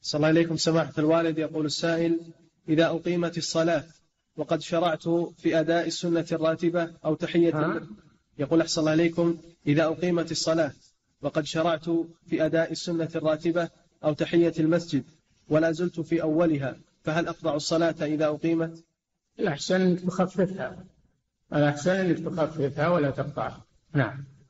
صلى الله عليكم سماحة الوالد. يقول السائل: إذا أقيمت الصلاة وقد شرعت في أداء السنة الراتبة أو تحية يقول أحسن الله عليكم: إذا أقيمت الصلاة وقد شرعت في أداء السنة الراتبة أو تحية المسجد ولا زلت في أولها، فهل أقطع الصلاة إذا أقيمت؟ الأحسن أنك تخففها، الأحسن أنك تخففها ولا تقطعها. نعم.